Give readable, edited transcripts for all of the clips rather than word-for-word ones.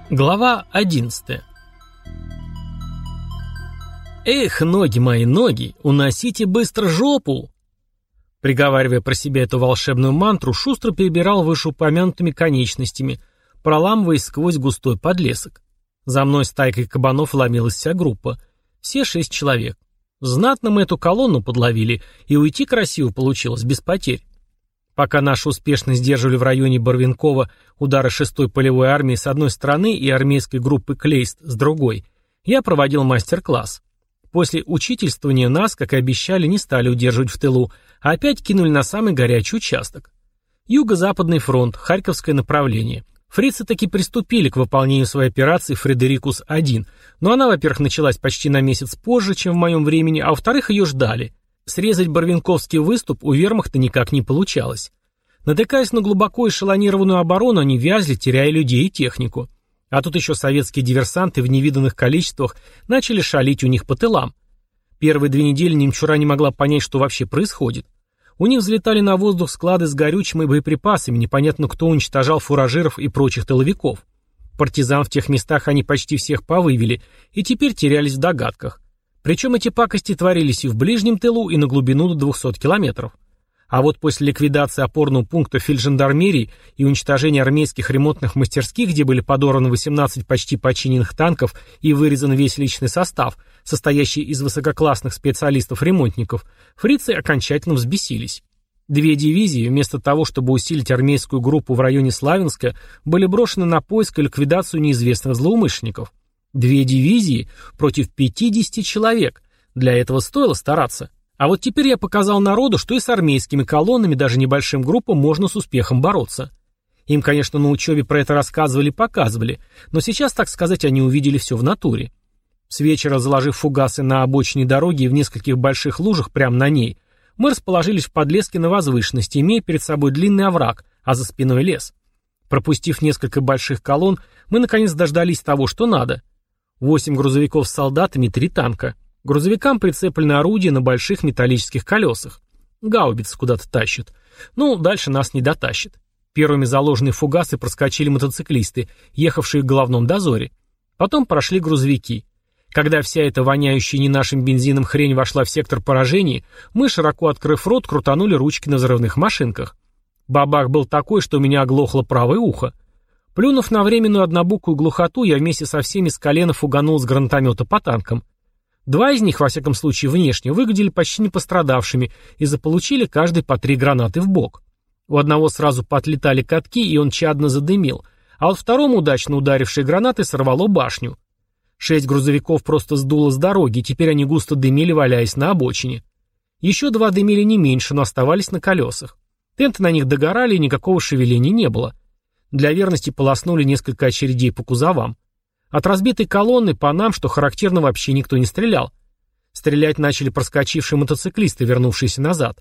Глава 11. «Эх, ноги мои, ноги, уносите быстро жопу!» Приговаривая про себя эту волшебную мантру, шустро перебирал вышеупомянутыми конечностями, проламываясь сквозь густой подлесок. За мной стайкой кабанов ломилась вся группа. Все 6 человек. Знатно мы эту колонну подловили, и уйти красиво получилось, без потерь. Пока наши успешно сдерживали в районе Барвинкова удары 6-й полевой армии с одной стороны и армейской группы Клейст с другой, я проводил мастер-класс. После учительствования нас, как и обещали, не стали удерживать в тылу, а опять кинули на самый горячий участок. Юго-Западный фронт, Харьковское направление. Фрицы таки приступили к выполнению своей операции «Фредерикус-1», но она, во-первых, началась почти на месяц позже, чем в моем времени, а во-вторых, ее ждали. Срезать Барвинковский выступ у вермахта никак не получалось. Натыкаясь на глубоко эшелонированную оборону, они вязли, теряя людей и технику. А тут еще советские диверсанты в невиданных количествах начали шалить у них по тылам. Первые 2 недели немчура не могла понять, что вообще происходит. У них взлетали на воздух склады с горючим и боеприпасами, непонятно кто уничтожал фуражиров и прочих тыловиков. Партизан в тех местах они почти всех повывели и теперь терялись в догадках. Причем эти пакости творились и в ближнем тылу, и на глубину до 200 километров. А вот после ликвидации опорного пункта фельджандармерии и уничтожения армейских ремонтных мастерских, где были подорваны 18 почти починенных танков и вырезан весь личный состав, состоящий из высококлассных специалистов-ремонтников, фрицы окончательно взбесились. 2 дивизии, вместо того, чтобы усилить армейскую группу в районе Славянска, были брошены на поиск и ликвидацию неизвестных злоумышленников. 2 дивизии против 50 человек. Для этого стоило стараться. А вот теперь я показал народу, что и с армейскими колоннами, даже небольшим группам, можно с успехом бороться. Им, конечно, на учебе про это рассказывали и показывали, но сейчас, так сказать, они увидели все в натуре. С вечера, заложив фугасы на обочине дороги и в нескольких больших лужах прямо на ней, мы расположились в подлеске на возвышенности, имея перед собой длинный овраг, а за спиной лес. Пропустив несколько больших колонн, мы наконец дождались того, что надо. 8 грузовиков с солдатами и 3 танка. Грузовикам прицеплены орудия на больших металлических колесах. Гаубицы куда-то тащат. Ну, дальше нас не дотащат. Первыми заложенные фугасы проскочили мотоциклисты, ехавшие в головном дозоре. Потом прошли грузовики. Когда вся эта воняющая не нашим бензином хрень вошла в сектор поражения, мы, широко открыв рот, крутанули ручки на взрывных машинках. Бабах был такой, что у меня оглохло правое ухо. Плюнув на временную однобокую глухоту, я вместе со всеми с колена фуганул с гранатомета по танкам. 2 из них, во всяком случае внешне, выглядели почти не пострадавшими и заполучили каждый по 3 гранаты в бок. У одного сразу поотлетали катки, и он чадно задымил, а вот второму, удачно ударившей гранаты, сорвало башню. 6 грузовиков просто сдуло с дороги, и теперь они густо дымили, валяясь на обочине. Еще 2 дымили не меньше, но оставались на колесах. Тенты на них догорали, и никакого шевеления не было. Для верности полоснули несколько очередей по кузовам. От разбитой колонны по нам, что характерно, вообще никто не стрелял. Стрелять начали проскочившие мотоциклисты, вернувшиеся назад.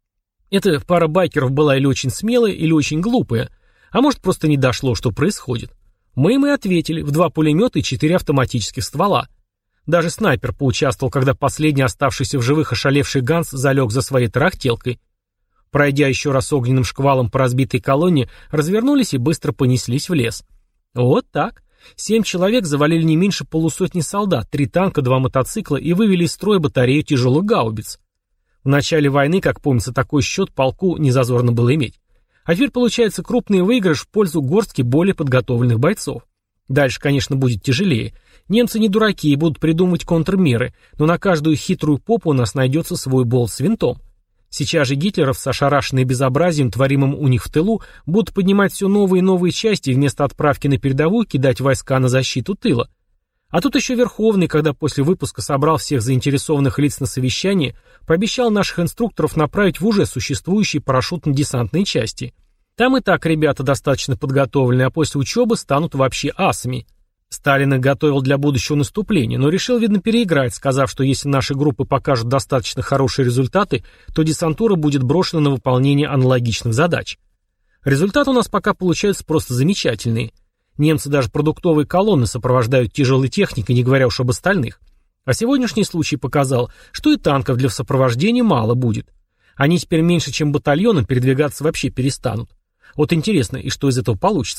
Эта пара байкеров была или очень смелая, или очень глупая, а может, просто не дошло, что происходит. Мы им и ответили, в 2 пулемета и 4 автоматических ствола. Даже снайпер поучаствовал, когда последний оставшийся в живых ошалевший Ганс залег за своей тарахтелкой. Пройдя еще раз огненным шквалом по разбитой колонне, развернулись и быстро понеслись в лес. Вот так. 7 человек завалили не меньше полусотни солдат, 3 танка, 2 мотоцикла и вывели из строя батарею тяжелых гаубиц. В начале войны, как помнится, такой счет полку незазорно было иметь. А теперь получается крупный выигрыш в пользу горстки более подготовленных бойцов. Дальше, конечно, будет тяжелее. Немцы не дураки и будут придумывать контрмеры, но на каждую хитрую попу у нас найдется свой болт с винтом. Сейчас же гитлеровцы, ошарашенные безобразием, творимым у них в тылу, будут поднимать все новые и новые части и вместо отправки на передовую кидать войска на защиту тыла. А тут еще Верховный, когда после выпуска собрал всех заинтересованных лиц на совещание, пообещал наших инструкторов направить в уже существующие парашютно-десантные части. Там и так ребята достаточно подготовлены, а после учебы станут вообще асами. Сталин их готовил для будущего наступления, но решил, видно, переиграть, сказав, что если наши группы покажут достаточно хорошие результаты, то десантура будет брошена на выполнение аналогичных задач. Результаты у нас пока получаются просто замечательные. Немцы даже продуктовые колонны сопровождают тяжелой техникой, не говоря уж об остальных. А сегодняшний случай показал, что и танков для сопровождения мало будет. Они теперь меньше, чем батальоном, передвигаться вообще перестанут. Вот интересно, и что из этого получится?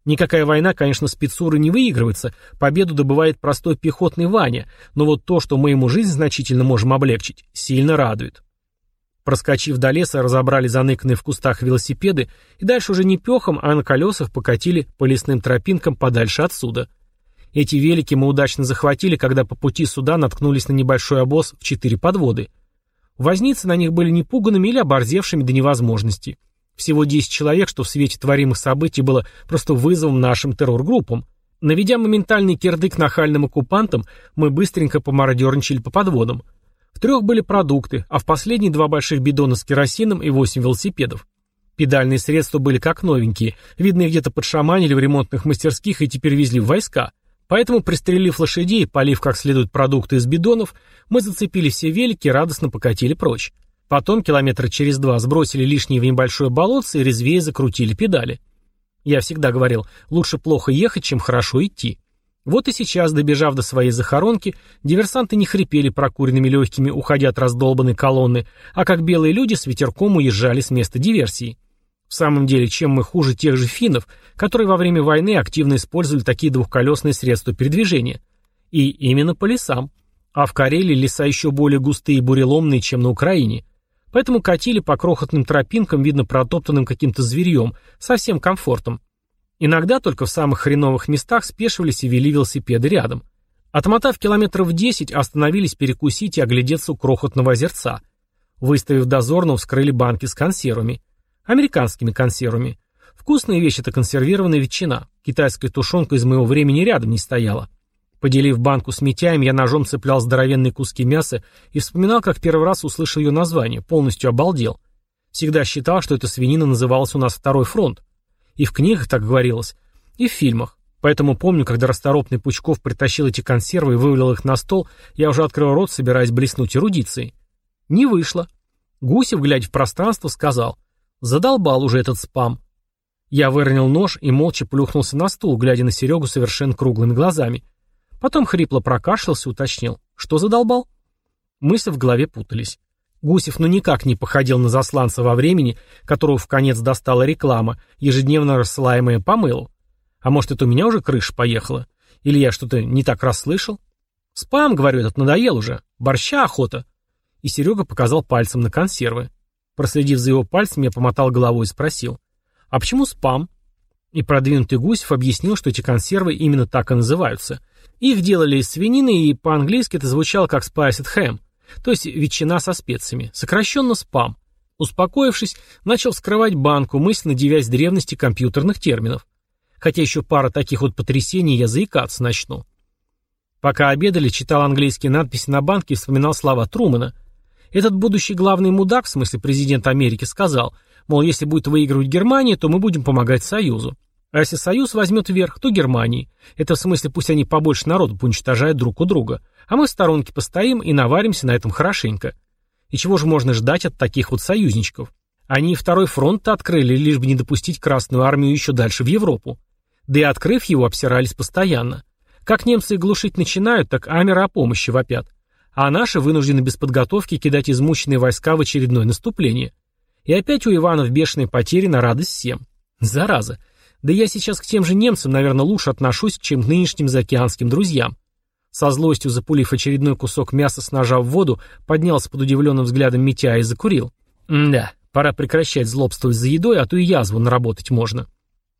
Никакая война, конечно, спецурой не выигрывается, победу добывает простой пехотный Ваня, но вот то, что мы ему жизнь значительно можем облегчить, сильно радует. Проскочив до леса, разобрали заныканные в кустах велосипеды и дальше уже не пехом, а на колесах покатили по лесным тропинкам подальше отсюда. Эти велики мы удачно захватили, когда по пути сюда наткнулись на небольшой обоз в 4 подводы. Возницы на них были непуганными или оборзевшими до невозможности. Всего 10 человек, что в свете творимых событий было просто вызовом нашим террор-группам. Наведя моментальный кирдык нахальным оккупантам, мы быстренько помародерничали по подводам. В 3 были продукты, а в последней 2 больших бидона с керосином и 8 велосипедов. Педальные средства были как новенькие, видно, их где-то подшаманили в ремонтных мастерских и теперь везли в войска. Поэтому, пристрелив лошадей и полив как следует продукты из бидонов, мы зацепили все велики и радостно покатили прочь. Потом, километра через 2, сбросили лишние в небольшое болотце и резвее закрутили педали. Я всегда говорил, лучше плохо ехать, чем хорошо идти. Вот и сейчас, добежав до своей захоронки, диверсанты не хрипели прокуренными легкими, уходя от раздолбанной колонны, а как белые люди с ветерком уезжали с места диверсии. В самом деле, чем мы хуже тех же финнов, которые во время войны активно использовали такие двухколесные средства передвижения? И именно по лесам. А в Карелии леса еще более густые и буреломные, чем на Украине. Поэтому катили по крохотным тропинкам, видно протоптанным каким-то зверьем, со всем комфортом. Иногда только в самых хреновых местах спешивались и вели велосипеды рядом. Отмотав километров 10, остановились перекусить и оглядеться у крохотного озерца. Выставив дозорного, вскрыли банки с консервами. Американскими консервами. Вкусная вещь — это консервированная ветчина. Китайская тушенка из моего времени рядом не стояла. Поделив банку с митяем, я ножом цеплял здоровенные куски мяса и вспоминал, как первый раз услышал ее название, полностью обалдел. Всегда считал, что эта свинина называлась у нас «Второй фронт». И в книгах так говорилось, и в фильмах. Поэтому помню, когда расторопный Пучков притащил эти консервы и вывалил их на стол, я уже открыл рот, собираясь блеснуть эрудицией. Не вышло. Гусев, глядя в пространство, сказал: «Задолбал уже этот спам». Я выронил нож и молча плюхнулся на стул, глядя на Серегу совершенно круглыми глазами. Потом хрипло прокашлялся и уточнил: «Что задолбал?» Мысли в голове путались. Гусев никак не походил на засланца во времени, которого вконец достала реклама, ежедневно рассылаемая по мылу. А может, это у меня уже крыша поехала? Или я что-то не так расслышал? «Спам, — говорю, — этот надоел уже. Борща охота». И Серега показал пальцем на консервы. Проследив за его пальцем, я помотал головой и спросил: «А почему спам?» И продвинутый Гусев объяснил, что эти консервы именно так и называются. Их делали из свинины, и по-английски это звучало как spiced ham. То есть ветчина со специями, сокращенно спам. Успокоившись, начал вскрывать банку, мысленно дивясь древности компьютерных терминов. Хотя еще пара таких вот потрясений, я заикаться начну. Пока обедали, читал английские надписи на банке и вспоминал слова Трумэна. Этот будущий главный мудак, в смысле президент Америки, сказал, мол, если будет выигрывать Германия, то мы будем помогать Союзу. А если Союз возьмет верх, то Германии. Это в смысле, пусть они побольше народу поуничтожают друг у друга. А мы в сторонке постоим и наваримся на этом хорошенько. И чего же можно ждать от таких вот союзничков? Они и второй фронт-то открыли, лишь бы не допустить Красную армию еще дальше в Европу. Да и открыв его, обсирались постоянно. Как немцы их глушить начинают, так амеры о помощи вопят. А наши вынуждены без подготовки кидать измученные войска в очередное наступление. И опять у Иванов бешеные потери на радость всем. Зараза. Да я сейчас к тем же немцам, наверное, лучше отношусь, чем к нынешним заокеанским друзьям. Со злостью запулив очередной кусок мяса с ножа в воду, поднялся под удивленным взглядом Митяя и закурил. Да, пора прекращать злобствовать за едой, а то и язву наработать можно.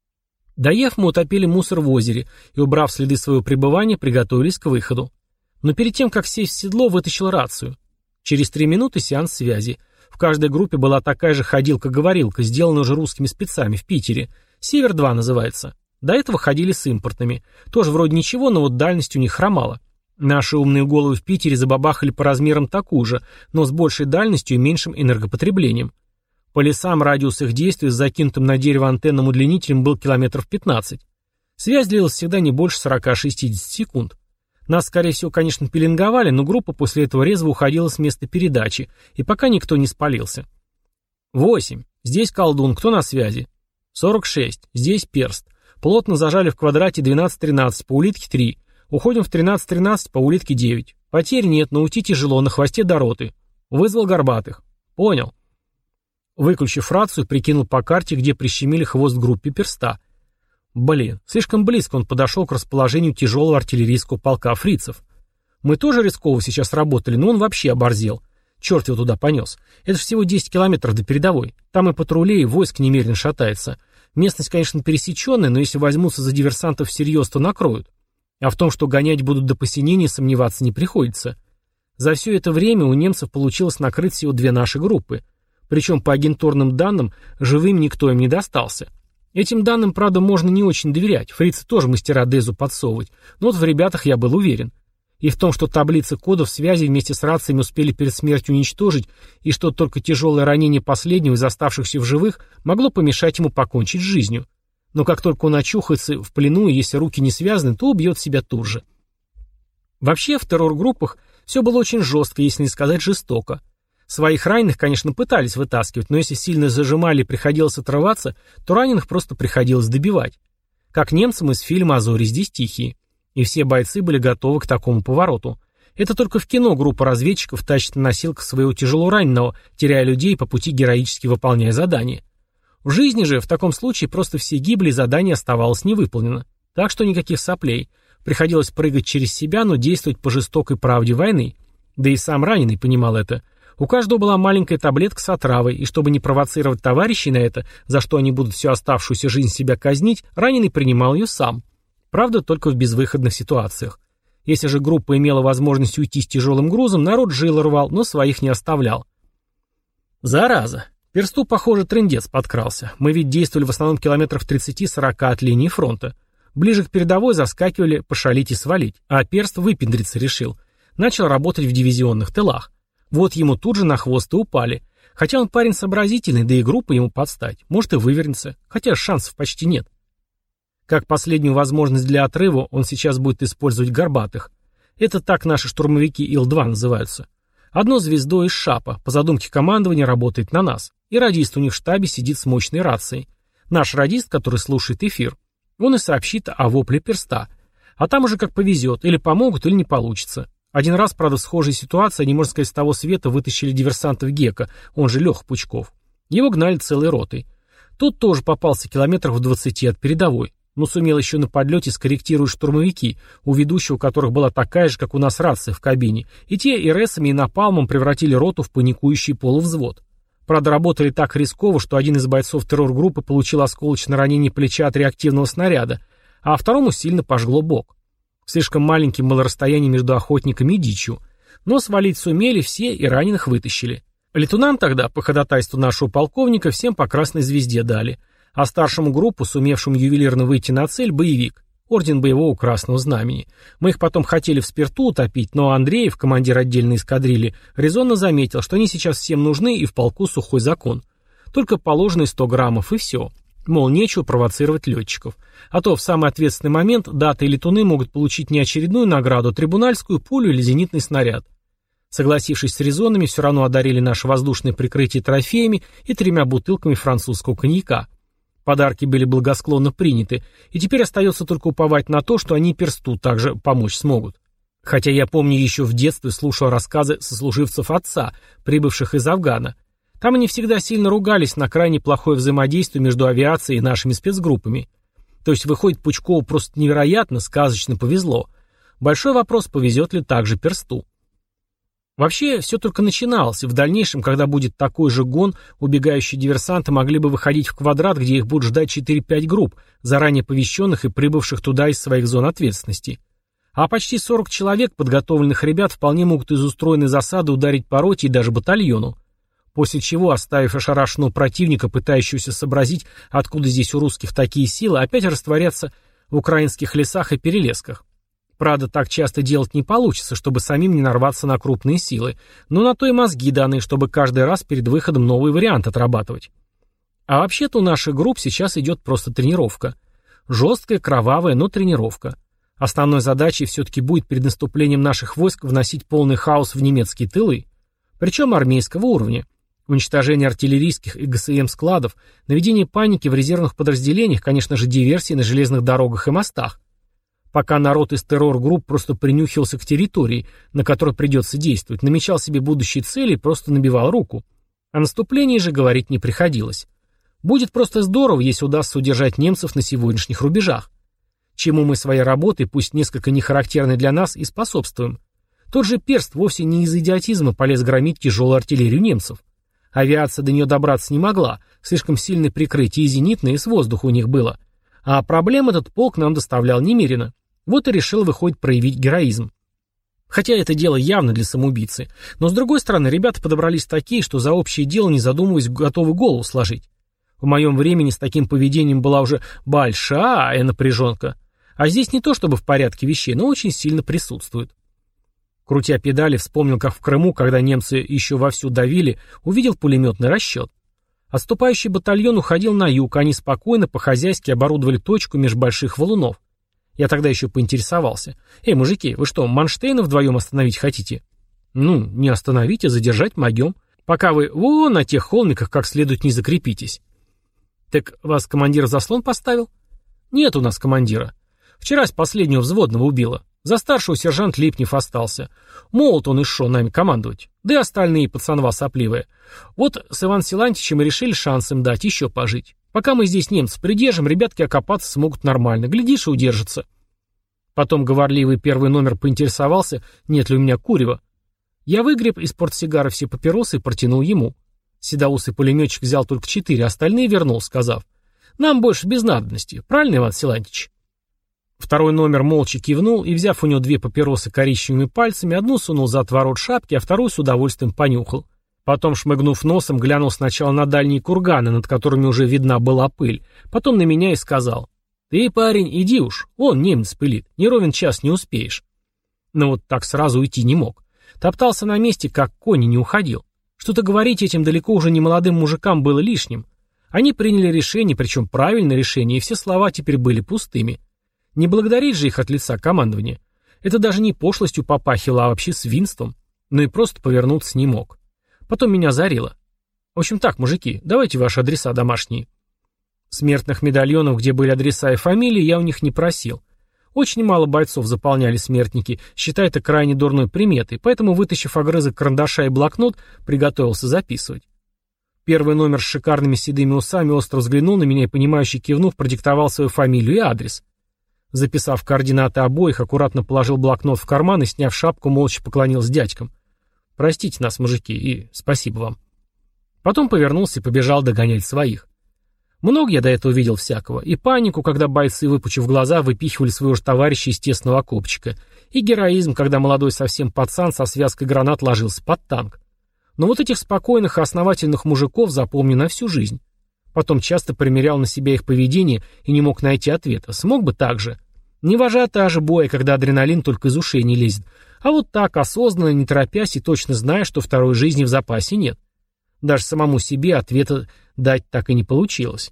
Доев, мы утопили мусор в озере и, убрав следы своего пребывания, приготовились к выходу. Но перед тем, как сесть в седло, вытащил рацию. Через 3 минуты сеанс связи. В каждой группе была такая же ходилка-говорилка, сделанная уже русскими спецами в Питере. «Север-2» называется. До этого ходили с импортными. Тоже вроде ничего, но вот дальность у них хромала. Наши умные головы в Питере забабахали по размерам такую же, но с большей дальностью и меньшим энергопотреблением. По лесам радиус их действия с закинутым на дерево антенным удлинителем был километров 15. Связь длилась всегда не больше 40-60 секунд. Нас, скорее всего, конечно, пеленговали, но группа после этого резво уходила с места передачи, и пока никто не спалился. 8. Здесь колдун, кто на связи? 46. Здесь перст. Плотно зажали в квадрате 12-13, по улитке 3. Уходим в 13-13, по улитке 9. Потерь нет, но уйти тяжело, на хвосте до роты. Вызвал горбатых. Понял. Выключив рацию, прикинул по карте, где прищемили хвост группе перста. Блин, слишком близко он подошел к расположению тяжелого артиллерийского полка фрицев. Мы тоже рисково сейчас работали, но он вообще оборзел. Черт его туда понес. Это же всего 10 километров до передовой. Там и патрулей, и войск немерено шатается. Местность, конечно, пересеченная, но если возьмутся за диверсантов всерьез, то накроют. А в том, что гонять будут до посинения, сомневаться не приходится. За все это время у немцев получилось накрыть всего 2 наши группы. Причем, по агентурным данным, живым никто им не достался. Этим данным, правда, можно не очень доверять. Фрицы тоже мастера Дезу подсовывать. Но вот в ребятах я был уверен. И в том, что таблицы кодов связи вместе с рациями успели перед смертью уничтожить, и что только тяжелое ранение последнего из оставшихся в живых могло помешать ему покончить с жизнью. Но как только он очухается в плену, и если руки не связаны, то убьет себя тут же. Вообще, в террор-группах все было очень жестко, если не сказать жестоко. Своих раненых, конечно, пытались вытаскивать, но если сильно зажимали и приходилось отрываться, то раненых просто приходилось добивать. Как немцам из фильма «А зори здесь тихие». И все бойцы были готовы к такому повороту. Это только в кино группа разведчиков тащит на носилках своего тяжелораненого, теряя людей по пути героически выполняя задания. В жизни же в таком случае просто все гибли и задание оставалось невыполнено. Так что никаких соплей. Приходилось прыгать через себя, но действовать по жестокой правде войны. Да и сам раненый понимал это. У каждого была маленькая таблетка с отравой, и чтобы не провоцировать товарищей на это, за что они будут всю оставшуюся жизнь себя казнить, раненый принимал ее сам. Правда, только в безвыходных ситуациях. Если же группа имела возможность уйти с тяжелым грузом, народ жил рвал, но своих не оставлял. Зараза. Персту, похоже, трындец подкрался. Мы ведь действовали в основном километрах 30-40 от линии фронта. Ближе к передовой заскакивали пошалить и свалить, а Перст выпендриться решил. Начал работать в дивизионных тылах. Вот ему тут же на хвост и упали. Хотя он парень сообразительный, да и группа ему подстать. Может и вывернется, хотя шансов почти нет. Как последнюю возможность для отрыва он сейчас будет использовать горбатых. Это так наши штурмовики Ил-2 называются. Одно звездо из ШАПа, по задумке командования, работает на нас. И радист у них в штабе сидит с мощной рацией. Наш радист, который слушает эфир. Он и сообщит о вопле Перста. А там уже как повезет, или помогут, или не получится. Один раз, правда, в схожей ситуации они, можно сказать, с того света вытащили диверсантов Гека, он же Леха Пучков. Его гнали целой ротой. Тут тоже попался километров в 20 от передовой. Но сумел еще на подлете скорректировать штурмовики, у ведущего которых была такая же, как у нас, рация в кабине, и те РСами и напалмом превратили роту в паникующий полувзвод. Правда, работали так рисково, что один из бойцов террор-группы получил осколочное ранение плеча от реактивного снаряда, а второму сильно пожгло бок. Слишком маленьким было расстояние между охотниками и дичью, но свалить сумели все и раненых вытащили. Лейтенант тогда, по ходатайству нашего полковника, всем по красной звезде дали, а старшему группу, сумевшему ювелирно выйти на цель, боевик, орден боевого красного знамени. Мы их потом хотели в спирту утопить, но Андреев, командир отдельной эскадрильи, резонно заметил, что они сейчас всем нужны и в полку сухой закон. Только положенные 100 граммов и все. Мол, нечего провоцировать летчиков. А то в самый ответственный момент даты и летуны могут получить не очередную награду, а трибунальскую пулю или зенитный снаряд. Согласившись с резонами, все равно одарили наше воздушное прикрытие трофеями и 3 бутылками французского коньяка. Подарки были благосклонно приняты, и теперь остается только уповать на то, что они Персту также помочь смогут. Хотя я помню еще в детстве слушал рассказы сослуживцев отца, прибывших из Афгана. Там они всегда сильно ругались на крайне плохое взаимодействие между авиацией и нашими спецгруппами. То есть, выходит, Пучкову просто невероятно, сказочно повезло. Большой вопрос, повезет ли также Персту. Вообще, все только начиналось, и в дальнейшем, когда будет такой же гон, убегающие диверсанты могли бы выходить в квадрат, где их будут ждать 4-5 групп, заранее оповещенных и прибывших туда из своих зон ответственности. А почти 40 человек, подготовленных ребят, вполне могут из устроенной засады ударить по роте и даже батальону. После чего, оставив ошарашенного противника, пытающегося сообразить, откуда здесь у русских такие силы, опять растворятся в украинских лесах и перелесках. Правда, так часто делать не получится, чтобы самим не нарваться на крупные силы, но на то и мозги даны, чтобы каждый раз перед выходом новый вариант отрабатывать. А вообще-то у наших групп сейчас идет просто тренировка. Жесткая, кровавая, но тренировка. Основной задачей все-таки будет перед наступлением наших войск вносить полный хаос в немецкие тылы, причем армейского уровня. Уничтожение артиллерийских и ГСМ-складов, наведение паники в резервных подразделениях, конечно же, диверсии на железных дорогах и мостах. Пока народ из террор-групп просто принюхивался к территории, на которой придется действовать, намечал себе будущие цели и просто набивал руку. О наступлении же говорить не приходилось. Будет просто здорово, если удастся удержать немцев на сегодняшних рубежах. Чему мы своей работой, пусть несколько нехарактерной для нас, и способствуем. Тот же Перст вовсе не из идиотизма полез громить тяжелую артиллерию немцев. Авиация до нее добраться не могла, слишком сильное прикрытие и зенитное, и с воздуха у них было. А проблем этот полк нам доставлял немерено. Вот и решил, выходит, проявить героизм. Хотя это дело явно для самоубийцы. Но с другой стороны, ребята подобрались такие, что за общее дело, не задумываясь, готовы голову сложить. В моем времени с таким поведением была уже большая напряженка. А здесь не то чтобы в порядке вещей, но очень сильно присутствует. Крутя педали, вспомнил, как в Крыму, когда немцы еще вовсю давили, увидел пулеметный расчет. Отступающий батальон уходил на юг, они спокойно, по-хозяйски оборудовали точку меж больших валунов. Я тогда еще поинтересовался. «Эй, мужики, вы что, Манштейна вдвоем остановить хотите?» «Ну, не остановить, а задержать могем. Пока вы вон на тех холмиках как следует не закрепитесь». «Так вас командир в заслон поставил?» «Нет у нас командира. Вчерась последнего взводного убило. За старшего сержант Липнев остался. Молод он и шо нами командовать. Да и остальные пацанва сопливые. Вот с Иваном Силантьевичем мы решили шанс им дать еще пожить. Пока мы здесь немцев придержим, ребятки окопаться смогут нормально. Глядишь и удержатся». Потом говорливый первый номер поинтересовался, нет ли у меня курева. Я выгреб из портсигара все папиросы и протянул ему. Седоусый пулеметчик взял только 4, остальные вернул, сказав: «Нам больше без надобности. Правильно, Иван Силантьевич?» Второй номер молча кивнул и, взяв у него 2 папиросы коричневыми пальцами, одну сунул за отворот шапки, а вторую с удовольствием понюхал. Потом, шмыгнув носом, глянул сначала на дальние курганы, над которыми уже видна была пыль, потом на меня и сказал: «Ты, парень, иди уж, вон немец пылит, не ровен час не успеешь». Но вот так сразу уйти не мог. Топтался на месте, как конь, и не уходил. Что-то говорить этим далеко уже не молодым мужикам было лишним. Они приняли решение, причем правильное решение, и все слова теперь были пустыми. Не благодарить же их от лица командования. Это даже не пошлостью попахивало, а вообще свинством. Но и просто повернуться не мог. Потом меня озарило. В общем так, мужики, давайте ваши адреса домашние. Смертных медальонов, где были адреса и фамилии, я у них не просил. Очень мало бойцов заполняли смертники, считая это крайне дурной приметой, поэтому, вытащив огрызок карандаша и блокнот, приготовился записывать. Первый номер с шикарными седыми усами остро взглянул на меня и, понимающе кивнув, продиктовал свою фамилию и адрес. Записав координаты обоих, аккуратно положил блокнот в карман и, сняв шапку, молча поклонился дядькам. «Простите нас, мужики, и спасибо вам». Потом повернулся и побежал догонять своих. Много я до этого видел всякого. И панику, когда бойцы, выпучив глаза, выпихивали своего же товарища из тесного окопчика. И героизм, когда молодой совсем пацан со связкой гранат ложился под танк. Но вот этих спокойных и основательных мужиков запомню на всю жизнь. Потом часто примерял на себя их поведение и не мог найти ответа. Смог бы так же. Не в ажиотаже боя, когда адреналин только из ушей не лезет. А вот так, осознанно, не торопясь и точно зная, что второй жизни в запасе нет. Даже самому себе ответа дать так и не получилось.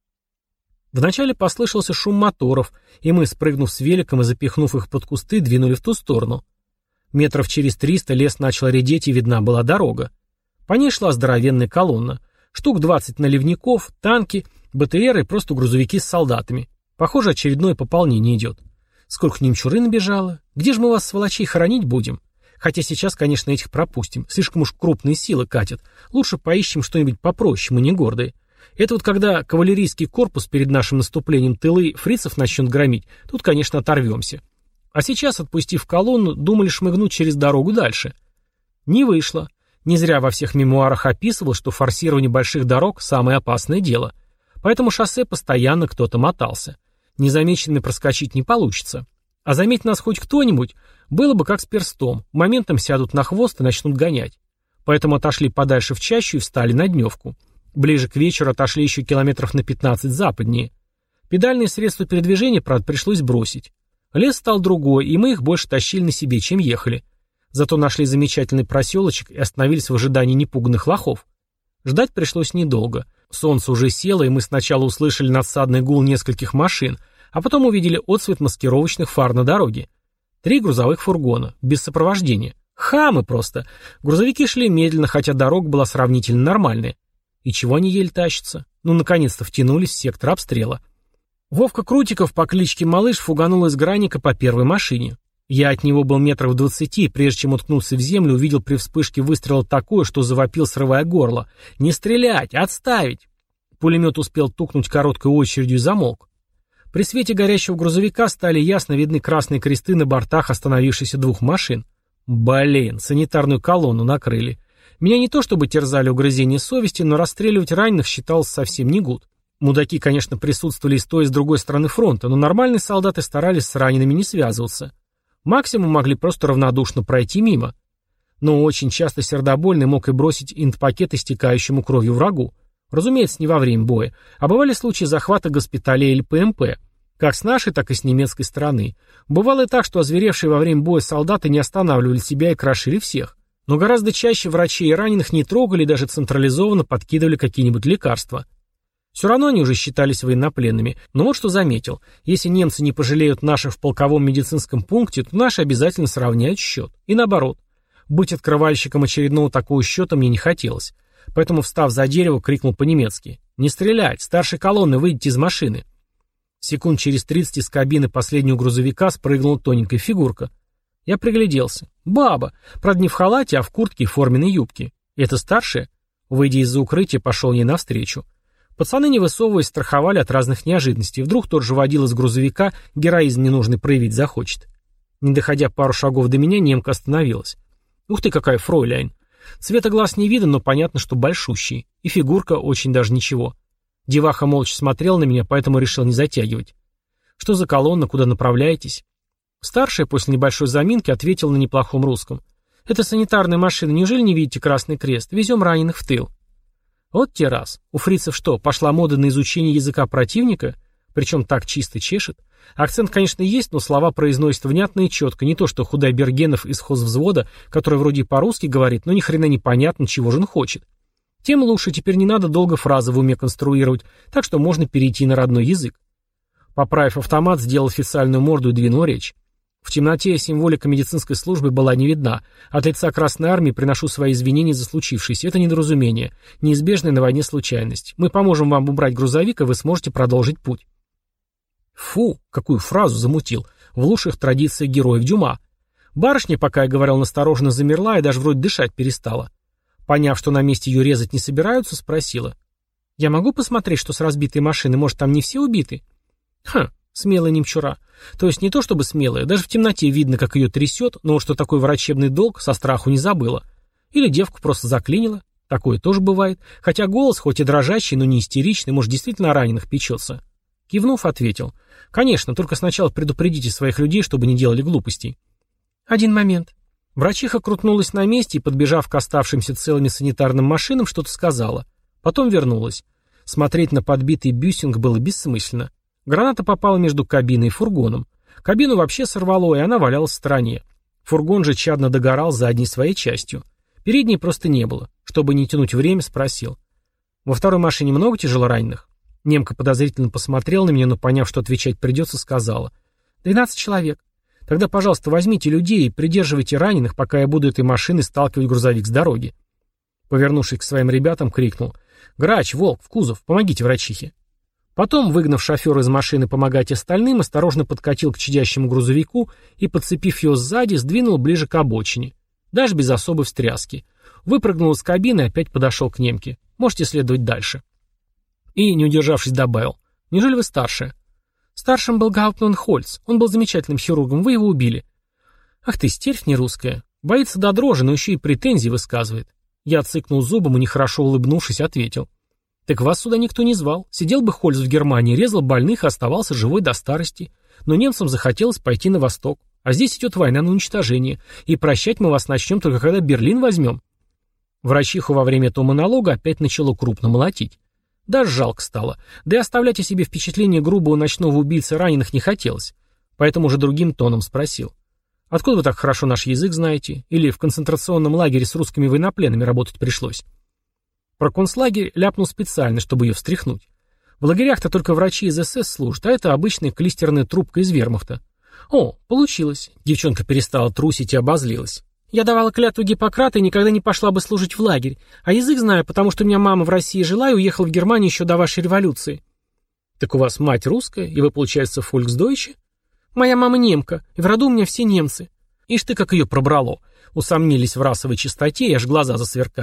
Вначале послышался шум моторов, и мы, спрыгнув с великом и запихнув их под кусты, двинули в ту сторону. Метров через 300 лес начал редеть, и видна была дорога. По ней шла здоровенная колонна. Штук 20 наливников, танки, БТР и просто грузовики с солдатами. Похоже, очередное пополнение идет. Сколько немчуры набежало. Где же мы вас, сволочей, хоронить будем? Хотя сейчас, конечно, этих пропустим. Слишком уж крупные силы катят. Лучше поищем что-нибудь попроще, мы не гордые. Это вот когда кавалерийский корпус перед нашим наступлением тылы фрицев начнет громить, тут, конечно, оторвемся. А сейчас, отпустив колонну, думали шмыгнуть через дорогу дальше. Не вышло. Не зря во всех мемуарах описывал, что форсирование больших дорог – самое опасное дело. Поэтому шоссе постоянно кто-то мотался. Незамеченными проскочить не получится. А заметь нас хоть кто-нибудь, было бы как с перстом. Моментом сядут на хвост и начнут гонять. Поэтому отошли подальше в чащу и встали на дневку. Ближе к вечеру отошли еще километров на 15 западнее. Педальные средства передвижения, правда, пришлось бросить. Лес стал другой, и мы их больше тащили на себе, чем ехали. Зато нашли замечательный проселочек и остановились в ожидании непуганных лохов. Ждать пришлось недолго. Солнце уже село, и мы сначала услышали надсадный гул нескольких машин, а потом увидели отсвет маскировочных фар на дороге. 3 грузовых фургона, без сопровождения. Хамы просто. Грузовики шли медленно, хотя дорога была сравнительно нормальная. И чего они еле тащатся? Ну, наконец-то втянулись в сектор обстрела. Вовка Крутиков по кличке Малыш фуганул из граника по первой машине. Я от него был метров 20, и прежде чем уткнуться в землю, увидел при вспышке выстрела такое, что завопил, срывая горло. «Не стрелять! Отставить!» Пулемет успел тукнуть короткой очередью и замолк. При свете горящего грузовика стали ясно видны красные кресты на бортах остановившихся двух машин. Блин, санитарную колонну накрыли. Меня не то чтобы терзали угрызения совести, но расстреливать раненых считалось совсем не гуд. Мудаки, конечно, присутствовали и с той, и с другой стороны фронта, но нормальные солдаты старались с ранеными не связываться. Максимум могли просто равнодушно пройти мимо. Но очень часто сердобольный мог и бросить интпакет истекающему кровью врагу. Разумеется, не во время боя, а бывали случаи захвата госпиталей или ПМП, как с нашей, так и с немецкой стороны. Бывало и так, что озверевшие во время боя солдаты не останавливали себя и крошили всех. Но гораздо чаще врачей и раненых не трогали и даже централизованно подкидывали какие-нибудь лекарства. Все равно они уже считались военнопленными. Но вот что заметил. Если немцы не пожалеют наших в полковом медицинском пункте, то наши обязательно сравняют счет. И наоборот. Быть открывальщиком очередного такого счета мне не хотелось. Поэтому, встав за дерево, крикнул по-немецки: «Не стрелять! Старшей колонны, выйдите из машины!» Секунд через 30 из кабины последнего грузовика спрыгнула тоненькая фигурка. Я пригляделся. Баба! Правда, не в халате, а в куртке и форменной юбке. Это старшая? Выйдя из-за укрытия, пошел ей навстречу. Пацаны, не высовываясь, страховали от разных неожиданностей. Вдруг тот же водила из грузовика героизм ненужный проявить захочет. Не доходя пару шагов до меня, немка остановилась. Ух ты, какая фройляйн! Цвета глаз не видно, но понятно, что большущий. И фигурка очень даже ничего. Деваха молча смотрела на меня, поэтому решил не затягивать. «Что за колонна, куда направляетесь?» Старшая после небольшой заминки ответила на неплохом русском. «Это санитарная машина, неужели не видите Красный Крест? Везем раненых в тыл». Вот те раз. У фрицев что, пошла мода на изучение языка противника? Причем так чисто чешет. Акцент, конечно, есть, но слова произносят внятно и четко, не то что Худайбергенов из хозвзвода, который вроде и по-русски говорит, но ни хрена непонятно, чего же он хочет. Тем лучше, теперь не надо долго фразы в уме конструировать, так что можно перейти на родной язык. Поправив автомат, сделал официальную морду и двинул речь. В темноте символика медицинской службы была не видна. От лица Красной Армии приношу свои извинения за случившееся. Это недоразумение, неизбежная на войне случайность. Мы поможем вам убрать грузовик, и вы сможете продолжить путь. Фу, какую фразу замутил. В лучших традициях героев Дюма. Барышня, пока я говорил, настороженно замерла и даже вроде дышать перестала. Поняв, что на месте ее резать не собираются, спросила: «Я могу посмотреть, что с разбитой машиной? Может, там не все убиты?» Смелая немчура. То есть не то чтобы смелая, даже в темноте видно, как ее трясет, но вот что такой врачебный долг, со страху не забыла. Или девку просто заклинило. Такое тоже бывает. Хотя голос, хоть и дрожащий, но не истеричный, может, действительно о раненых печется. Кивнув, ответил: «Конечно, только сначала предупредите своих людей, чтобы не делали глупостей». «Один момент». Врачиха крутнулась на месте и, подбежав к оставшимся целыми санитарным машинам, что-то сказала. Потом вернулась. Смотреть на подбитый бюстинг было бессмысленно. Граната попала между кабиной и фургоном. Кабину вообще сорвало, и она валялась в стороне. Фургон же чадно догорал задней своей частью. Передней просто не было. Чтобы не тянуть время, спросил: «Во второй машине много тяжелораненых?» Немка подозрительно посмотрела на меня, но, поняв, что отвечать придется, сказала: 12 человек. Тогда, пожалуйста, возьмите людей и придерживайте раненых, пока я буду этой машиной сталкивать грузовик с дороги». Повернувшись к своим ребятам, крикнул: «Грач, Волк, в кузов, помогите врачихе». Потом, выгнав шофера из машины помогать остальным, осторожно подкатил к чадящему грузовику и, подцепив его сзади, сдвинул ближе к обочине. Даже без особой встряски. Выпрыгнул из кабины и опять подошел к немке. «Можете следовать дальше». И, не удержавшись, добавил: «Неужели вы старшая?» «Старшим был Гауптман Хольц. Он был замечательным хирургом. Вы его убили». «Ах ты, стервь нерусская. Боится до дрожи, но еще и претензии высказывает». Я цыкнул зубом и, нехорошо улыбнувшись, ответил: «Так вас сюда никто не звал. Сидел бы Хольц в Германии, резал больных и оставался живой до старости. Но немцам захотелось пойти на восток. А здесь идет война на уничтожение. И прощать мы вас начнем только когда Берлин возьмем». Врачиху во время этого монолога опять начало крупно молотить. Даже жалко стало. Да и оставлять о себе впечатление грубого ночного убийцы раненых не хотелось. Поэтому уже другим тоном спросил: «Откуда вы так хорошо наш язык знаете? Или в концентрационном лагере с русскими военнопленными работать пришлось?» Про концлагерь ляпнул специально, чтобы ее встряхнуть. В лагерях-то только врачи из СС служат, а это обычная клистерная трубка из вермахта. О, получилось. Девчонка перестала трусить и обозлилась. «Я давала клятву Гиппократа и никогда не пошла бы служить в лагерь. А язык знаю, потому что у меня мама в России жила и уехала в Германию еще до вашей революции». «Так у вас мать русская, и вы, получается, фольксдойче?» «Моя мама немка, и в роду у меня все немцы». Ишь ты, как ее пробрало. Усомнились в расовой чистоте, и аж глаза засверкали.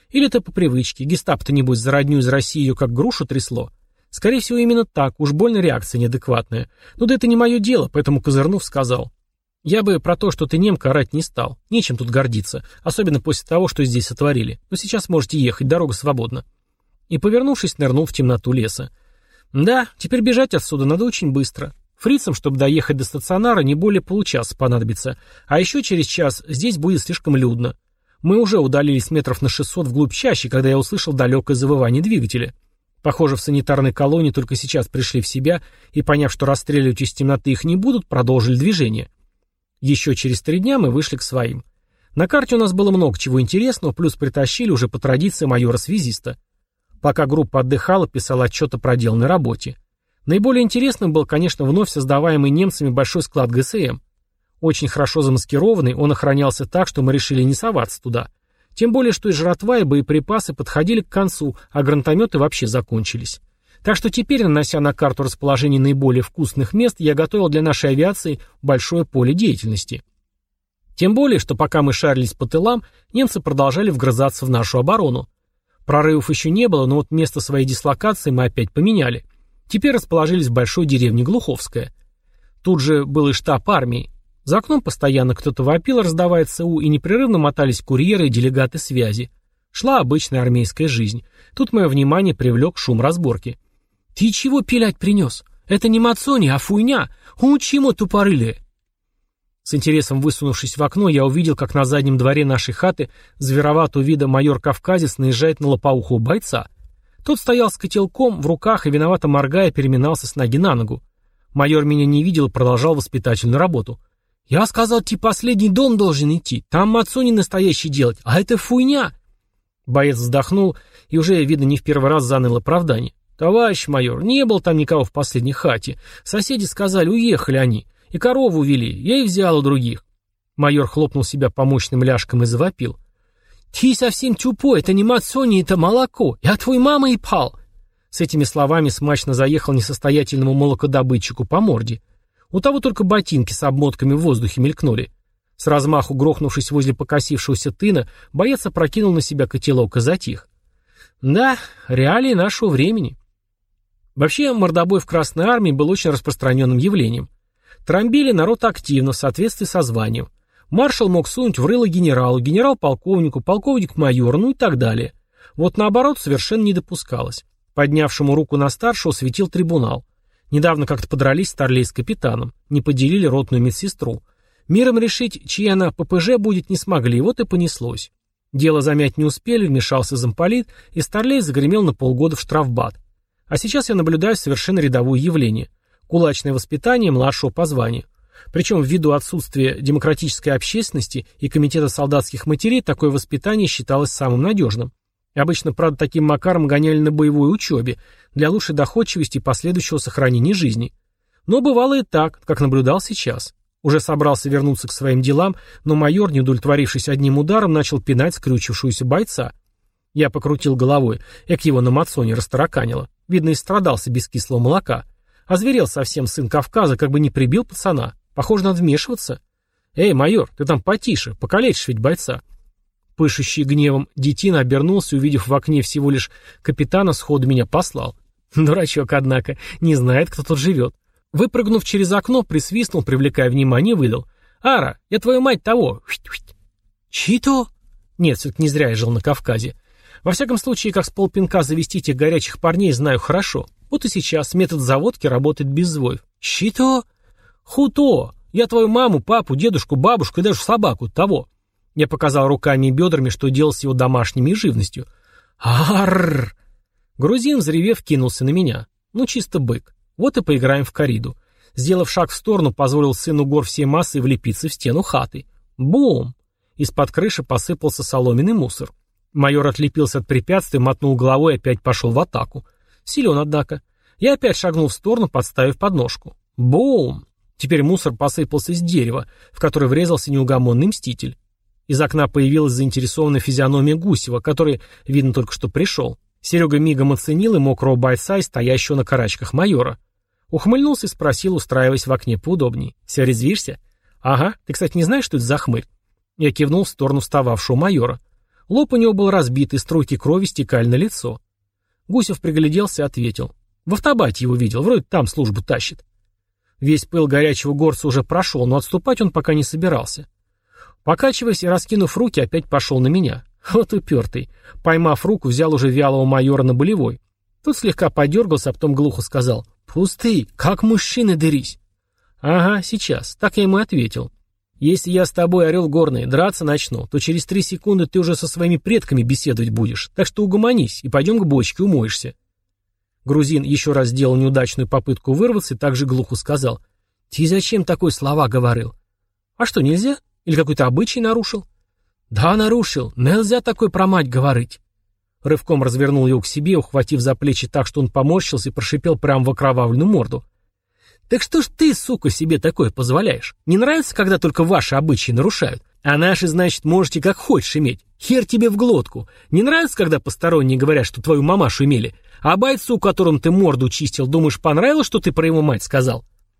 Или это по привычке, гестапо-то, небось, за родню из России ее как грушу трясло. Скорее всего, именно так, уж больно реакция неадекватная. Ну да это не мое дело, поэтому, козырнув, сказал: «Я бы про то, что ты немка, орать не стал. Нечем тут гордиться, особенно после того, что здесь сотворили. Но сейчас можете ехать, дорога свободна». И, повернувшись, нырнул в темноту леса. Да, теперь бежать отсюда надо очень быстро. Фрицам, чтобы доехать до стационара, не более получаса понадобится. А еще через час здесь будет слишком людно. Мы уже удалились метров на 600 вглубь чащи, когда я услышал далекое завывание двигателя. Похоже, в санитарной колонии только сейчас пришли в себя и, поняв, что расстреливать из темноты их не будут, продолжили движение. Еще через 3 дня мы вышли к своим. На карте у нас было много чего интересного, плюс притащили уже по традиции майора-связиста. Пока группа отдыхала, писал отчет о проделанной работе. Наиболее интересным был, конечно, вновь создаваемый немцами большой склад ГСМ. Очень хорошо замаскированный, он охранялся так, что мы решили не соваться туда. Тем более, что и жратва, и боеприпасы подходили к концу, а гранатометы вообще закончились. Так что теперь, нанося на карту расположение наиболее вкусных мест, я готовил для нашей авиации большое поле деятельности. Тем более, что пока мы шарились по тылам, немцы продолжали вгрызаться в нашу оборону. Прорывов еще не было, но вот место своей дислокации мы опять поменяли. Теперь расположились в большой деревне Глуховская. Тут же был и штаб армии. За окном постоянно кто-то вопил, раздавая ЦУ, и непрерывно мотались курьеры и делегаты связи. Шла обычная армейская жизнь. Тут мое внимание привлек шум разборки. «Ты чего пилять принес? Это не мацони, а фуйня! Чему тупорылые?» С интересом высунувшись в окно, я увидел, как на заднем дворе нашей хаты звероватого вида майор-кавказец наезжает на лопоухого бойца. Тот стоял с котелком в руках и, виновато моргая, переминался с ноги на ногу. Майор меня не видел и продолжал воспитательную работу. «Я сказал, ты последний дом должен идти, там мацони настоящий делать, а это фуйня!» Боец вздохнул и уже, видно, не в первый раз заныл оправдание. «Товарищ майор, не было там никого в последней хате. Соседи сказали, уехали они. И корову увели, я их взял у других». Майор хлопнул себя по мощным ляжкам и завопил. «Ты совсем тупой, это не мацони, это молоко. Я твой мама и пал». С этими словами смачно заехал несостоятельному молокодобытчику по морде. У того только ботинки с обмотками в воздухе мелькнули. С размаху грохнувшись возле покосившегося тына, боец опрокинул на себя котелок и затих. Да, реалии нашего времени. Вообще, мордобой в Красной Армии был очень распространенным явлением. Тромбили народ активно, в соответствии со званием. Маршал мог сунуть в рыло генералу, генерал-полковнику, полковник-майору, ну и так далее. Вот наоборот совершенно не допускалось. Поднявшему руку на старшего светил трибунал. Недавно как-то подрались старлей с капитаном, не поделили ротную медсестру. Миром решить, чья она ППЖ будет, не смогли, вот и понеслось. Дело замять не успели, вмешался замполит, и старлей загремел на полгода в штрафбат. А сейчас я наблюдаю совершенно рядовое явление. Кулачное воспитание младшего по званию. Причем ввиду отсутствия демократической общественности и комитета солдатских матерей такое воспитание считалось самым надежным. И обычно, правда, таким макаром гоняли на боевой учебе, для лучшей доходчивости и последующего сохранения жизни. Но бывало и так, как наблюдал сейчас. Уже собрался вернуться к своим делам, но майор, не удовлетворившись одним ударом, начал пинать скрючившуюся бойца. Я покрутил головой, его на мацоне растараканило. Видно, истрадался без кислого молока. Озверел совсем сын Кавказа, как бы не прибил пацана. Похоже, надо вмешиваться. «Эй, майор, ты там потише, покалечишь ведь бойца». Пышущий гневом детина обернулся, увидев в окне всего лишь капитана, сходу меня послал. Дурачок, однако, не знает, кто тут живет. Выпрыгнув через окно, присвистнул, привлекая внимание, выдал. «Ара, я твою мать того!» «Чито?» Нет, все-таки не зря я жил на Кавказе. Во всяком случае, как с полпинка завести этих горячих парней, знаю хорошо. Вот и сейчас метод заводки работает без сбоев. «Чито?» «Хуто! Я твою маму, папу, дедушку, бабушку и даже собаку, того!» Я показал руками и бедрами, что делал с его домашними и живностью. «Аррррр!» Грузин, взревев, кинулся на меня. Ну, чисто бык. Вот и поиграем в корриду. Сделав шаг в сторону, позволил сыну гор всей массы влепиться в стену хаты. Бум! Из-под крыши посыпался соломенный мусор. Майор отлепился от препятствия, мотнул головой и опять пошел в атаку. Силен, однако. Я опять шагнул в сторону, подставив подножку. Бум! Теперь мусор посыпался с дерева, в которое врезался неугомонный мститель. Из окна появилась заинтересованная физиономия Гусева, который, видно, только что пришел. Серега мигом оценил и мокрого бойца, и стоящего на карачках майора. Ухмыльнулся и спросил, устраиваясь в окне поудобнее. «Все резвишься?» «Ага. Ты, кстати, не знаешь, что это за хмырь?» Я кивнул в сторону встававшего майора. Лоб у него был разбит, и струйки крови стекали на лицо. Гусев пригляделся и ответил. В автобате его видел, вроде там службу тащит. Весь пыл горячего горца уже прошел, но отступать он пока не собирался. Покачиваясь и раскинув руки, опять пошел на меня. Вот упертый. Поймав руку, взял уже вялого майора на болевой. Тот слегка подергался, а потом глухо сказал. «Пустый, как мужчины дырись». «Ага, сейчас». Так я ему и ответил. «Если я с тобой, орел горный, драться начну, то через 3 секунды ты уже со своими предками беседовать будешь, так что угомонись и пойдем к бочке, умоешься». Грузин еще раз сделал неудачную попытку вырваться и также глухо сказал. «Ты зачем такой слова говорил?» «А что, нельзя? Или какой-то обычай нарушил?» «Да, нарушил. Нельзя такой про мать говорить». Рывком развернул его к себе, ухватив за плечи так, что он поморщился и прошипел прямо в окровавленную морду. «Так что ж ты, сука, себе такое позволяешь? Не нравится, когда только ваши обычаи нарушают? А наши, значит, можете как хочешь иметь. Хер тебе в глотку. Не нравится, когда посторонние говорят, что твою мамашу имели? А бойцу, которому ты морду чистил, думаешь, понравилось, что ты про его мать сказал?»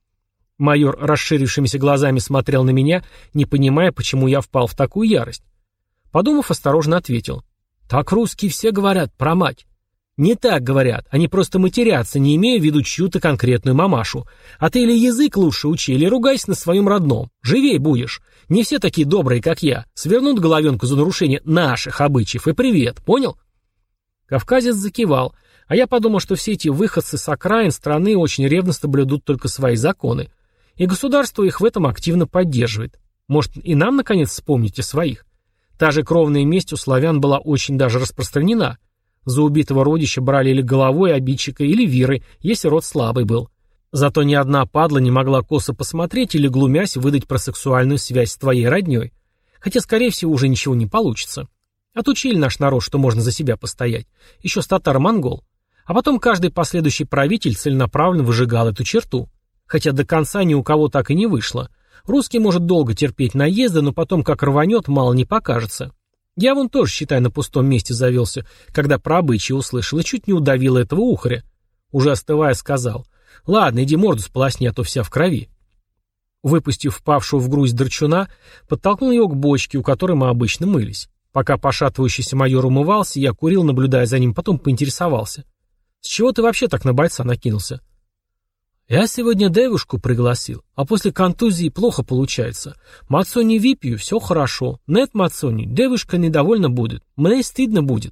Майор расширившимися глазами смотрел на меня, не понимая, почему я впал в такую ярость. Подумав, осторожно ответил. «Так русские все говорят про мать». «Не так говорят, они просто матерятся, не имея в виду чью-то конкретную мамашу. А ты или язык лучше учи, или ругайся на своем родном. Живей будешь. Не все такие добрые, как я. Свернут головенку за нарушение наших обычаев, и привет, понял?» Кавказец закивал, а я подумал, что все эти выходцы с окраин страны очень ревностно блюдут только свои законы. И государство их в этом активно поддерживает. Может, и нам, наконец, вспомнить о своих? Та же кровная месть у славян была очень даже распространена. За убитого родича брали или головой обидчика, или вирой, если род слабый был. Зато ни одна падла не могла косо посмотреть или, глумясь, выдать про сексуальную связь с твоей роднёй. Хотя, скорее всего, уже ничего не получится. Отучили наш народ, что можно за себя постоять. Еще с татаро-монгол. А потом каждый последующий правитель целенаправленно выжигал эту черту. Хотя до конца ни у кого так и не вышло. Русский может долго терпеть наезды, но потом как рванет, мало не покажется. Я вон тоже, считай, на пустом месте завелся, когда про обычаи услышал, и чуть не удавил этого ухаря. Уже остывая, сказал: «Ладно, иди морду сполосни, а то вся в крови». Выпустив впавшего в грудь драчуна, подтолкнул его к бочке, у которой мы обычно мылись. Пока пошатывающийся майор умывался, я курил, наблюдая за ним, потом поинтересовался. «С чего ты вообще так на бойца накинулся?» «Я сегодня девушку пригласил, а после контузии плохо получается. Мацони выпью, все хорошо. Нет мацони, девушка недовольна будет. Мне стыдно будет».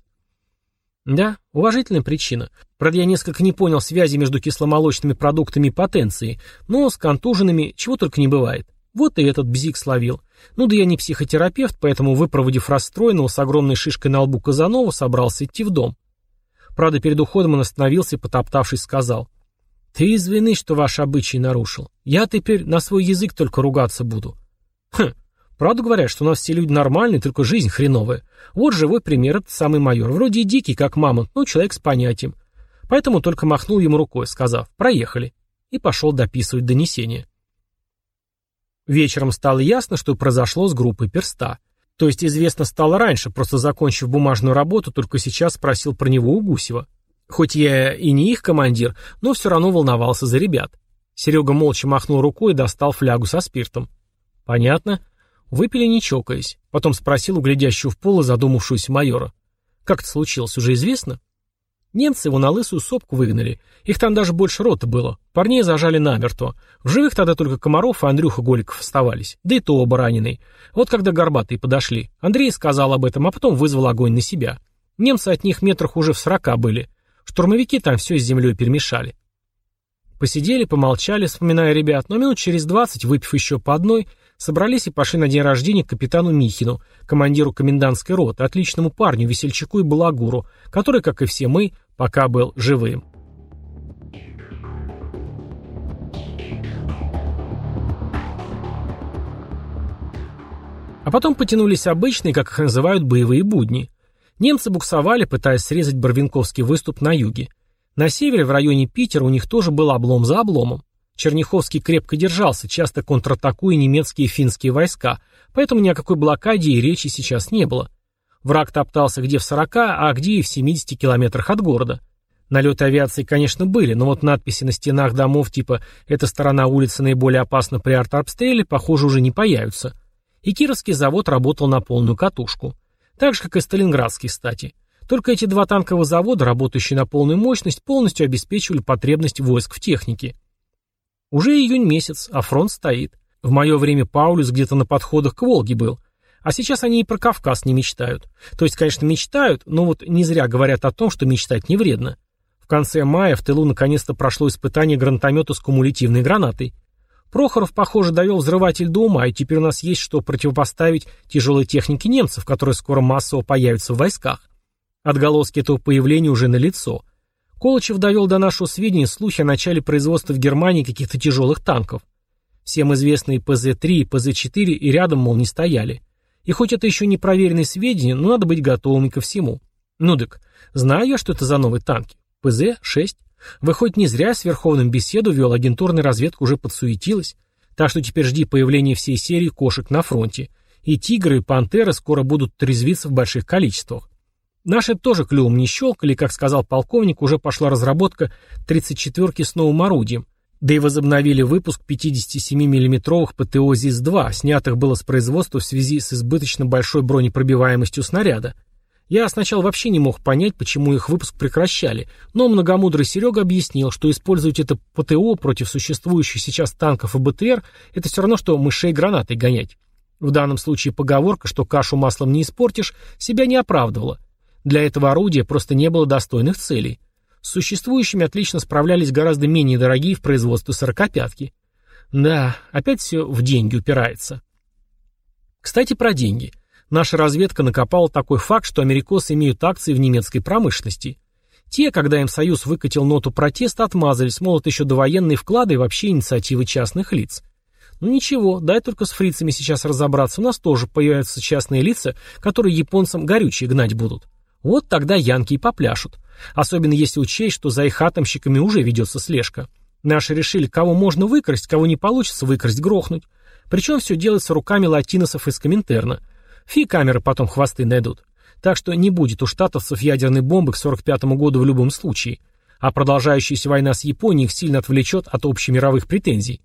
Да, уважительная причина. Правда, я несколько не понял связи между кисломолочными продуктами и потенцией, но с контуженными чего только не бывает. Вот и этот бзик словил. Ну да я не психотерапевт, поэтому, выпроводив расстроенного с огромной шишкой на лбу Казанова, собрался идти в дом. Правда, перед уходом он остановился и, потоптавшись, сказал: «Ты извини, что ваши обычаи нарушил. Я теперь на свой язык только ругаться буду». Правда говорят, что у нас все люди нормальные, только жизнь хреновая. Вот живой пример, этот самый майор. Вроде и дикий, как мамонт, но человек с понятием. Поэтому только махнул ему рукой, сказав: «Проехали». И пошел дописывать донесение. Вечером стало ясно, что произошло с группой Перста. То есть известно стало раньше, просто закончив бумажную работу, только сейчас спросил про него у Гусева. Хоть я и не их командир, но все равно волновался за ребят. Серега молча махнул рукой и достал флягу со спиртом. «Понятно». Выпили, не чокаясь. Потом спросил у глядящего в пол и задумавшегося майора: «Как это случилось, уже известно?» Немцы его на лысую сопку выгнали. Их там даже больше роты было. Парней зажали намертво. В живых тогда только Комаров и Андрюха Голиков оставались. Да и то оба раненые. Вот когда горбатые подошли, Андрей сказал об этом, а потом вызвал огонь на себя. Немцы от них метрах уже в 40 были. Штурмовики там все с землей перемешали. Посидели, помолчали, вспоминая ребят, но минут через 20, выпив еще по одной, собрались и пошли на день рождения к капитану Михину, командиру комендантской роты, отличному парню, весельчаку и балагуру, который, как и все мы, пока был живым. А потом потянулись обычные, как их называют, боевые будни. Немцы буксовали, пытаясь срезать Барвинковский выступ на юге. На севере, в районе Питера, у них тоже был облом за обломом. Черняховский крепко держался, часто контратакуя немецкие и финские войска, поэтому ни о какой блокаде и речи сейчас не было. Враг топтался где в 40, а где и в 70 километрах от города. Налеты авиации, конечно, были, но вот надписи на стенах домов типа «Эта сторона улицы наиболее опасна при артобстреле», похоже, уже не появятся. И Кировский завод работал на полную катушку. Так же, как и Сталинградский, кстати. Только эти два танковых завода, работающие на полную мощность, полностью обеспечивали потребность войск в технике. Уже июнь месяц, а фронт стоит. В мое время Паулюс где-то на подходах к Волге был. А сейчас они и про Кавказ не мечтают. То есть, конечно, мечтают, но вот не зря говорят о том, что мечтать не вредно. В конце мая в тылу наконец-то прошло испытание гранатомета с кумулятивной гранатой. Прохоров, похоже, довел взрыватель до ума, и теперь у нас есть что противопоставить тяжелой технике немцев, которая скоро массово появится в войсках. Отголоски этого появления уже налицо. Колычев довел до нашего сведения слухи о начале производства в Германии каких-то тяжелых танков. Всем известные ПЗ-3 и ПЗ-4 и рядом, мол, не стояли. И хоть это еще не проверенные сведения, но надо быть готовыми ко всему. Ну дык, знаю я, что это за новые танки. ПЗ-6. Выходит, не зря с Верховным беседу вел, агентурная разведка уже подсуетилась. Так что теперь жди появления всей серии кошек на фронте. И тигры, и пантеры скоро будут трезвиться в больших количествах. Наши тоже клювом не щелкали, как сказал полковник, уже пошла разработка 34-ки с новым орудием. Да и возобновили выпуск 57 миллиметровых ПТО ЗИС-2, снятых было с производства в связи с избыточно большой бронепробиваемостью снаряда. Я сначала вообще не мог понять, почему их выпуск прекращали, но многомудрый Серега объяснил, что использовать это ПТО против существующих сейчас танков и БТР – это все равно, что мышей гранатой гонять. В данном случае поговорка, что кашу маслом не испортишь, себя не оправдывала. Для этого орудия просто не было достойных целей. С существующими отлично справлялись гораздо менее дорогие в производстве сорокопятки. Да, опять все в деньги упирается. Кстати, про деньги. Наша разведка накопала такой факт, что америкосы имеют акции в немецкой промышленности. Те, когда им Союз выкатил ноту протеста, отмазались, мол, это еще довоенные вклады и вообще инициативы частных лиц. Ну ничего, дай только с фрицами сейчас разобраться, у нас тоже появятся частные лица, которые японцам горючие гнать будут. Вот тогда янки и попляшут. Особенно если учесть, что за их атомщиками уже ведется слежка. Наши решили, кого можно выкрасть, кого не получится выкрасть, грохнуть. Причем все делается руками латиносов из Коминтерна. Фи камеры потом хвосты найдут. Так что не будет у штатовцев ядерной бомбы к 45-му году в любом случае. А продолжающаяся война с Японией их сильно отвлечет от общемировых претензий.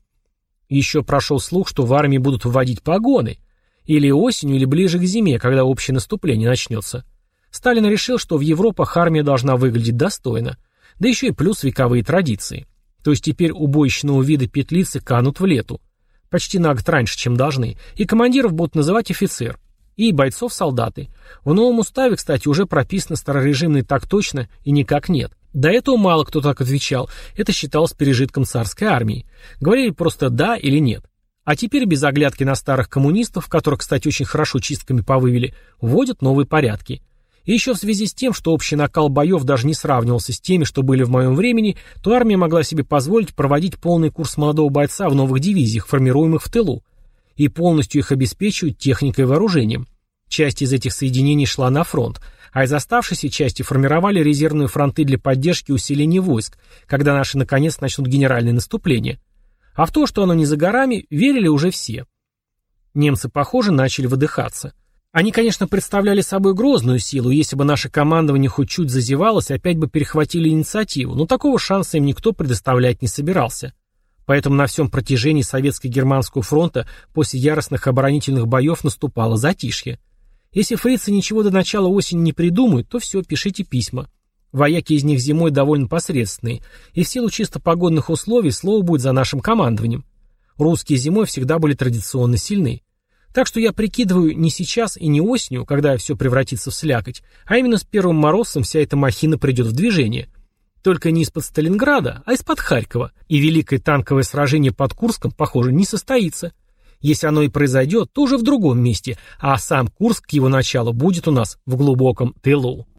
Еще прошел слух, что в армии будут вводить погоны. Или осенью, или ближе к зиме, когда общее наступление начнется. Сталин решил, что в Европах армия должна выглядеть достойно. Да еще и плюс вековые традиции. То есть теперь убойщенного вида петлицы канут в лету. Почти на год раньше, чем должны. И командиров будут называть офицер. И бойцов солдаты. В новом уставе, кстати, уже прописано старорежимный так точно и никак нет. До этого мало кто так отвечал. Это считалось пережитком царской армии. Говорили просто «да» или «нет». А теперь без оглядки на старых коммунистов, которых, кстати, очень хорошо чистками повывели, вводят новые порядки. И еще в связи с тем, что общий накал боев даже не сравнивался с теми, что были в моем времени, то армия могла себе позволить проводить полный курс молодого бойца в новых дивизиях, формируемых в тылу, и полностью их обеспечивать техникой и вооружением. Часть из этих соединений шла на фронт, а из оставшейся части формировали резервные фронты для поддержки и усиления войск, когда наши наконец начнут генеральное наступление. А в то, что оно не за горами, верили уже все. Немцы, похоже, начали выдыхаться. Они, конечно, представляли собой грозную силу, если бы наше командование хоть чуть зазевалось, опять бы перехватили инициативу, но такого шанса им никто предоставлять не собирался. Поэтому на всем протяжении Советско-Германского фронта после яростных оборонительных боев наступало затишье. Если фрицы ничего до начала осени не придумают, то все, пишите письма. Вояки из них зимой довольно посредственные, и в силу чисто погодных условий слово будет за нашим командованием. Русские зимой всегда были традиционно сильны. Так что я прикидываю не сейчас и не осенью, когда все превратится в слякоть, а именно с первым морозцем вся эта махина придет в движение. Только не из-под Сталинграда, а из-под Харькова. И великое танковое сражение под Курском, похоже, не состоится. Если оно и произойдет, то уже в другом месте, а сам Курск к его началу будет у нас в глубоком тылу.